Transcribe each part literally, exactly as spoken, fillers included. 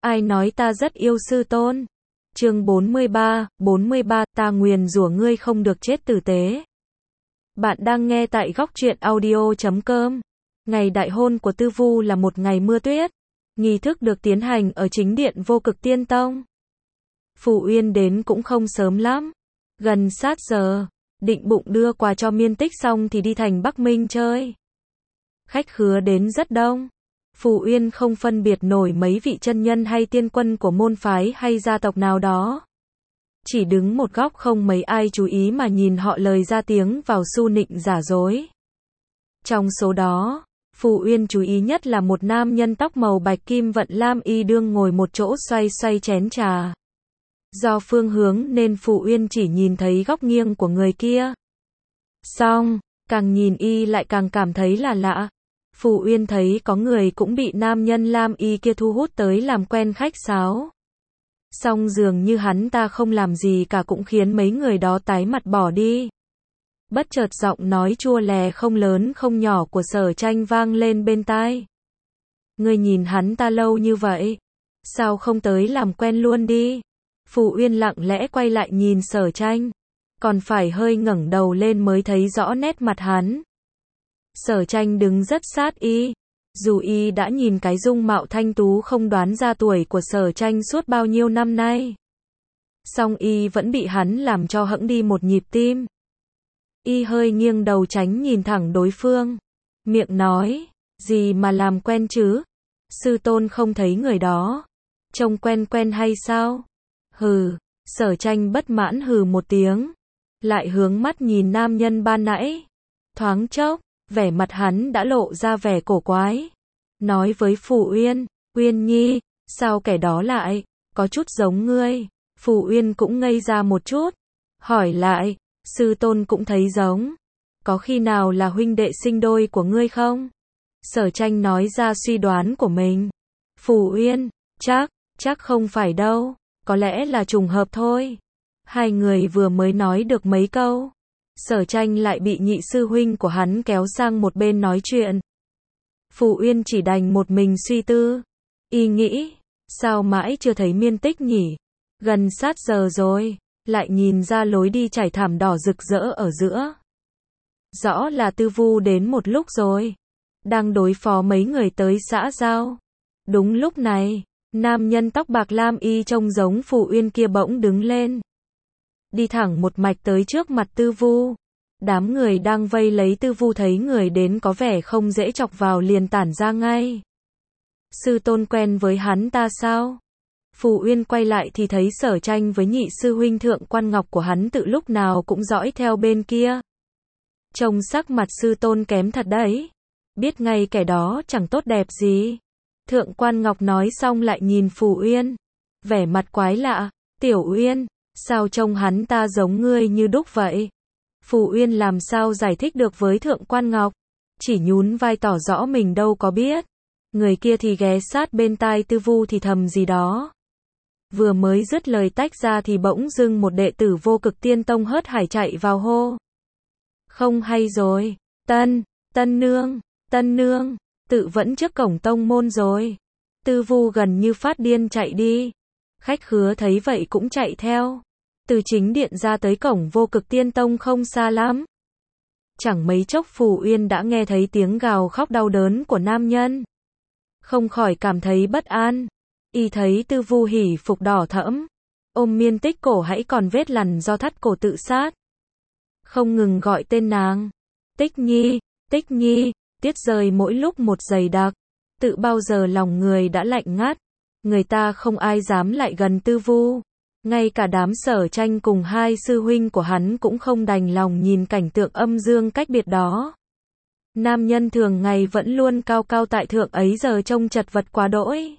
Ai nói ta rất yêu sư tôn? Chương bốn mươi ba, bốn mươi ba, ta nguyền rủa ngươi không được chết tử tế. Bạn đang nghe tại góc truyện audio chấm com. Ngày đại hôn của Tư Vu là một ngày mưa tuyết. Nghi thức được tiến hành ở chính điện Vô Cực Tiên Tông. Phù Uyên đến cũng không sớm lắm. Gần sát giờ, định bụng đưa quà cho Miên Tích xong thì đi thành Bắc Minh chơi. Khách khứa đến rất đông. Phù Uyên không phân biệt nổi mấy vị chân nhân hay tiên quân của môn phái hay gia tộc nào đó. Chỉ đứng một góc không mấy ai chú ý mà nhìn họ lời ra tiếng vào su nịnh giả dối. Trong số đó, Phù Uyên chú ý nhất là một nam nhân tóc màu bạch kim vận lam y đương ngồi một chỗ xoay xoay chén trà. Do phương hướng nên Phù Uyên chỉ nhìn thấy góc nghiêng của người kia. Xong, càng nhìn y lại càng cảm thấy là lạ. Phù Uyên thấy có người cũng bị nam nhân lam y kia thu hút tới làm quen khách sáo. Song dường như hắn ta không làm gì cả cũng khiến mấy người đó tái mặt bỏ đi. Bất chợt giọng nói chua lè không lớn không nhỏ của Sở Tranh vang lên bên tai. Ngươi nhìn hắn ta lâu như vậy, sao không tới làm quen luôn đi? Phù Uyên lặng lẽ quay lại nhìn Sở Tranh, còn phải hơi ngẩng đầu lên mới thấy rõ nét mặt hắn. Sở Tranh đứng rất sát y, dù y đã nhìn cái dung mạo thanh tú không đoán ra tuổi của Sở Tranh suốt bao nhiêu năm nay. Song y vẫn bị hắn làm cho hẫng đi một nhịp tim. Y hơi nghiêng đầu tránh nhìn thẳng đối phương, miệng nói, gì mà làm quen chứ? Sư tôn không thấy người đó, trông quen quen hay sao? Hừ, Sở Tranh bất mãn hừ một tiếng, lại hướng mắt nhìn nam nhân ban nãy. Thoáng chốc, vẻ mặt hắn đã lộ ra vẻ cổ quái. Nói với Phù Uyên, Uyên nhi, sao kẻ đó lại, có chút giống ngươi? Phù Uyên cũng ngây ra một chút, hỏi lại, sư tôn cũng thấy giống. Có khi nào là huynh đệ sinh đôi của ngươi không? Sở Tranh nói ra suy đoán của mình. Phù Uyên, chắc, chắc không phải đâu, có lẽ là trùng hợp thôi. Hai người vừa mới nói được mấy câu, Sở Tranh lại bị nhị sư huynh của hắn kéo sang một bên nói chuyện. Phù Uyên chỉ đành một mình suy tư. Y nghĩ, sao mãi chưa thấy Miên Tích nhỉ? Gần sát giờ rồi, lại nhìn ra lối đi trải thảm đỏ rực rỡ ở giữa. Rõ là Tư Vu đến một lúc rồi, đang đối phó mấy người tới xã giao. Đúng lúc này, nam nhân tóc bạc lam y trông giống Phù Uyên kia bỗng đứng lên, đi thẳng một mạch tới trước mặt Tư Vu. Đám người đang vây lấy Tư Vu thấy người đến có vẻ không dễ chọc vào liền tản ra ngay. Sư tôn quen với hắn ta sao? Phù Uyên quay lại thì thấy Sở Tranh với nhị sư huynh Thượng Quan Ngọc của hắn tự lúc nào cũng dõi theo bên kia. Trông sắc mặt sư tôn kém thật đấy. Biết ngay kẻ đó chẳng tốt đẹp gì. Thượng Quan Ngọc nói xong lại nhìn Phù Uyên, vẻ mặt quái lạ. Tiểu Uyên, sao trông hắn ta giống ngươi như đúc vậy? Phù Uyên làm sao giải thích được với Thượng Quan Ngọc, chỉ nhún vai tỏ rõ mình đâu có biết. Người kia thì ghé sát bên tai Tư Vu thì thầm gì đó. Vừa mới dứt lời tách ra thì bỗng dưng một đệ tử Vô Cực Tiên Tông hớt hải chạy vào hô. Không hay rồi, Tân, Tân Nương, Tân Nương, tự vẫn trước cổng tông môn rồi. Tư Vu gần như phát điên chạy đi. Khách khứa thấy vậy cũng chạy theo. Từ chính điện ra tới cổng Vô Cực Tiên Tông không xa lắm. Chẳng mấy chốc Phù Uyên đã nghe thấy tiếng gào khóc đau đớn của nam nhân. Không khỏi cảm thấy bất an. Y thấy Tư Vu hỉ phục đỏ thẫm, ôm Miên Tích cổ hãy còn vết lằn do thắt cổ tự sát. Không ngừng gọi tên nàng. Tích nhi, Tích nhi, tiết rơi mỗi lúc một dày đặc. Tự bao giờ lòng người đã lạnh ngắt. Người ta không ai dám lại gần Tư Vu. Ngay cả đám Sở Tranh cùng hai sư huynh của hắn cũng không đành lòng nhìn cảnh tượng âm dương cách biệt đó. Nam nhân thường ngày vẫn luôn cao cao tại thượng ấy giờ trông chật vật quá đỗi.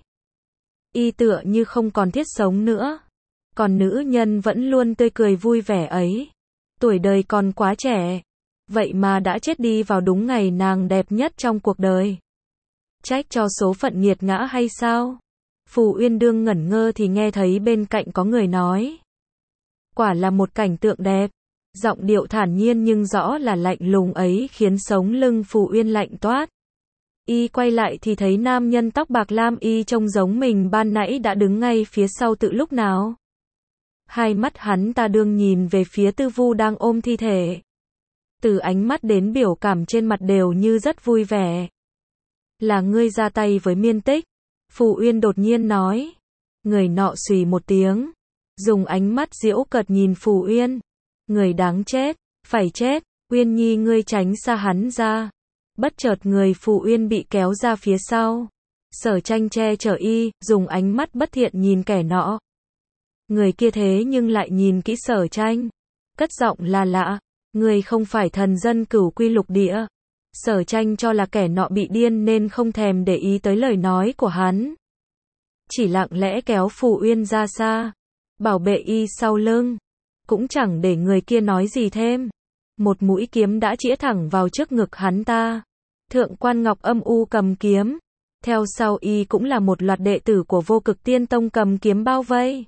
Y tựa như không còn thiết sống nữa. Còn nữ nhân vẫn luôn tươi cười vui vẻ ấy. Tuổi đời còn quá trẻ. Vậy mà đã chết đi vào đúng ngày nàng đẹp nhất trong cuộc đời. Trách cho số phận nghiệt ngã hay sao? Phù Uyên đương ngẩn ngơ thì nghe thấy bên cạnh có người nói. Quả là một cảnh tượng đẹp. Giọng điệu thản nhiên nhưng rõ là lạnh lùng ấy khiến sống lưng Phù Uyên lạnh toát. Y quay lại thì thấy nam nhân tóc bạc lam y trông giống mình ban nãy đã đứng ngay phía sau tự lúc nào. Hai mắt hắn ta đương nhìn về phía Tư Vu đang ôm thi thể. Từ ánh mắt đến biểu cảm trên mặt đều như rất vui vẻ. Là ngươi ra tay với Miên Tích. Phù Uyên đột nhiên nói. Người nọ xùy một tiếng. Dùng ánh mắt giễu cợt nhìn Phù Uyên. Người đáng chết, phải chết, Uyên Nhi ngươi tránh xa hắn ra. Bất chợt người Phù Uyên bị kéo ra phía sau. Sở Tranh che chở y, dùng ánh mắt bất thiện nhìn kẻ nọ. Người kia thế nhưng lại nhìn kỹ Sở Tranh. Cất giọng là lạ. Người không phải thần dân Cửu Quy Lục Địa. Sở Tranh cho là kẻ nọ bị điên nên không thèm để ý tới lời nói của hắn. Chỉ lặng lẽ kéo Phù Uyên ra xa. Bảo vệ y sau lưng. Cũng chẳng để người kia nói gì thêm. Một mũi kiếm đã chĩa thẳng vào trước ngực hắn ta. Thượng quan Ngọc âm u cầm kiếm. Theo sau y cũng là một loạt đệ tử của Vô Cực Tiên Tông cầm kiếm bao vây.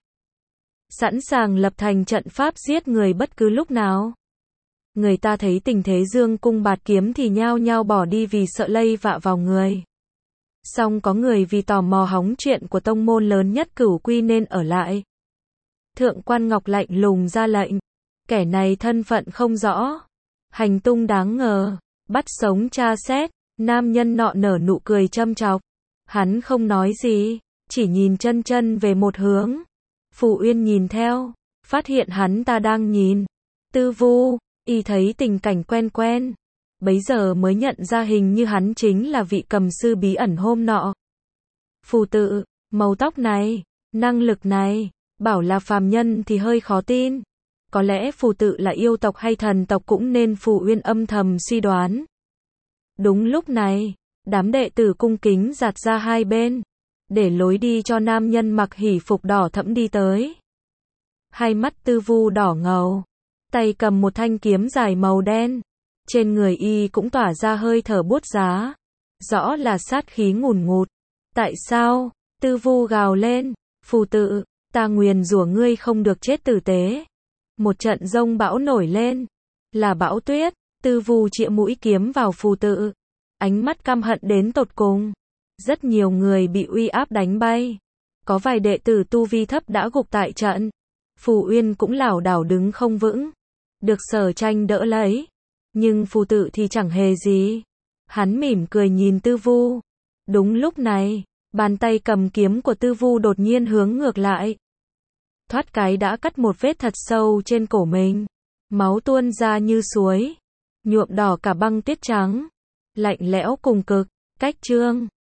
Sẵn sàng lập thành trận pháp giết người bất cứ lúc nào. Người ta thấy tình thế dương cung bạt kiếm thì nhao nhao bỏ đi vì sợ lây vạ vào người. Song có người vì tò mò hóng chuyện của tông môn lớn nhất Cửu Quy nên ở lại. Thượng quan Ngọc lạnh lùng ra lệnh. Kẻ này thân phận không rõ. Hành tung đáng ngờ. Bắt sống tra xét. Nam nhân nọ nở nụ cười châm chọc. Hắn không nói gì. Chỉ nhìn chân chân về một hướng. Phù Uyên nhìn theo. Phát hiện hắn ta đang nhìn. Tư Vu. Y thấy tình cảnh quen quen. Bấy giờ mới nhận ra hình như hắn chính là vị cầm sư bí ẩn hôm nọ. Phù tự. Màu tóc này. Năng lực này. Bảo là phàm nhân thì hơi khó tin. Có lẽ phù tự là yêu tộc hay thần tộc cũng nên Phù Uyên âm thầm suy đoán. Đúng lúc này, đám đệ tử cung kính giạt ra hai bên. Để lối đi cho nam nhân mặc hỉ phục đỏ thẫm đi tới. Hai mắt Tư Vu đỏ ngầu. Tay cầm một thanh kiếm dài màu đen. Trên người y cũng tỏa ra hơi thở buốt giá. Rõ là sát khí ngùn ngụt. Tại sao? Tư Vu gào lên. Phù tự. Ta nguyền rủa ngươi không được chết tử tế. Một trận giông bão nổi lên. Là bão tuyết. Tư Vu chĩa mũi kiếm vào phù tự. Ánh mắt căm hận đến tột cùng. Rất nhiều người bị uy áp đánh bay. Có vài đệ tử tu vi thấp đã gục tại trận. Phù Uyên cũng lảo đảo đứng không vững. Được Sở Tranh đỡ lấy. Nhưng phù tự thì chẳng hề gì. Hắn mỉm cười nhìn Tư Vu. Đúng lúc này, bàn tay cầm kiếm của Tư Vu đột nhiên hướng ngược lại. Thoát cái đã cắt một vết thật sâu trên cổ mình. Máu tuôn ra như suối. Nhuộm đỏ cả băng tuyết trắng. Lạnh lẽo cùng cực. Cách chương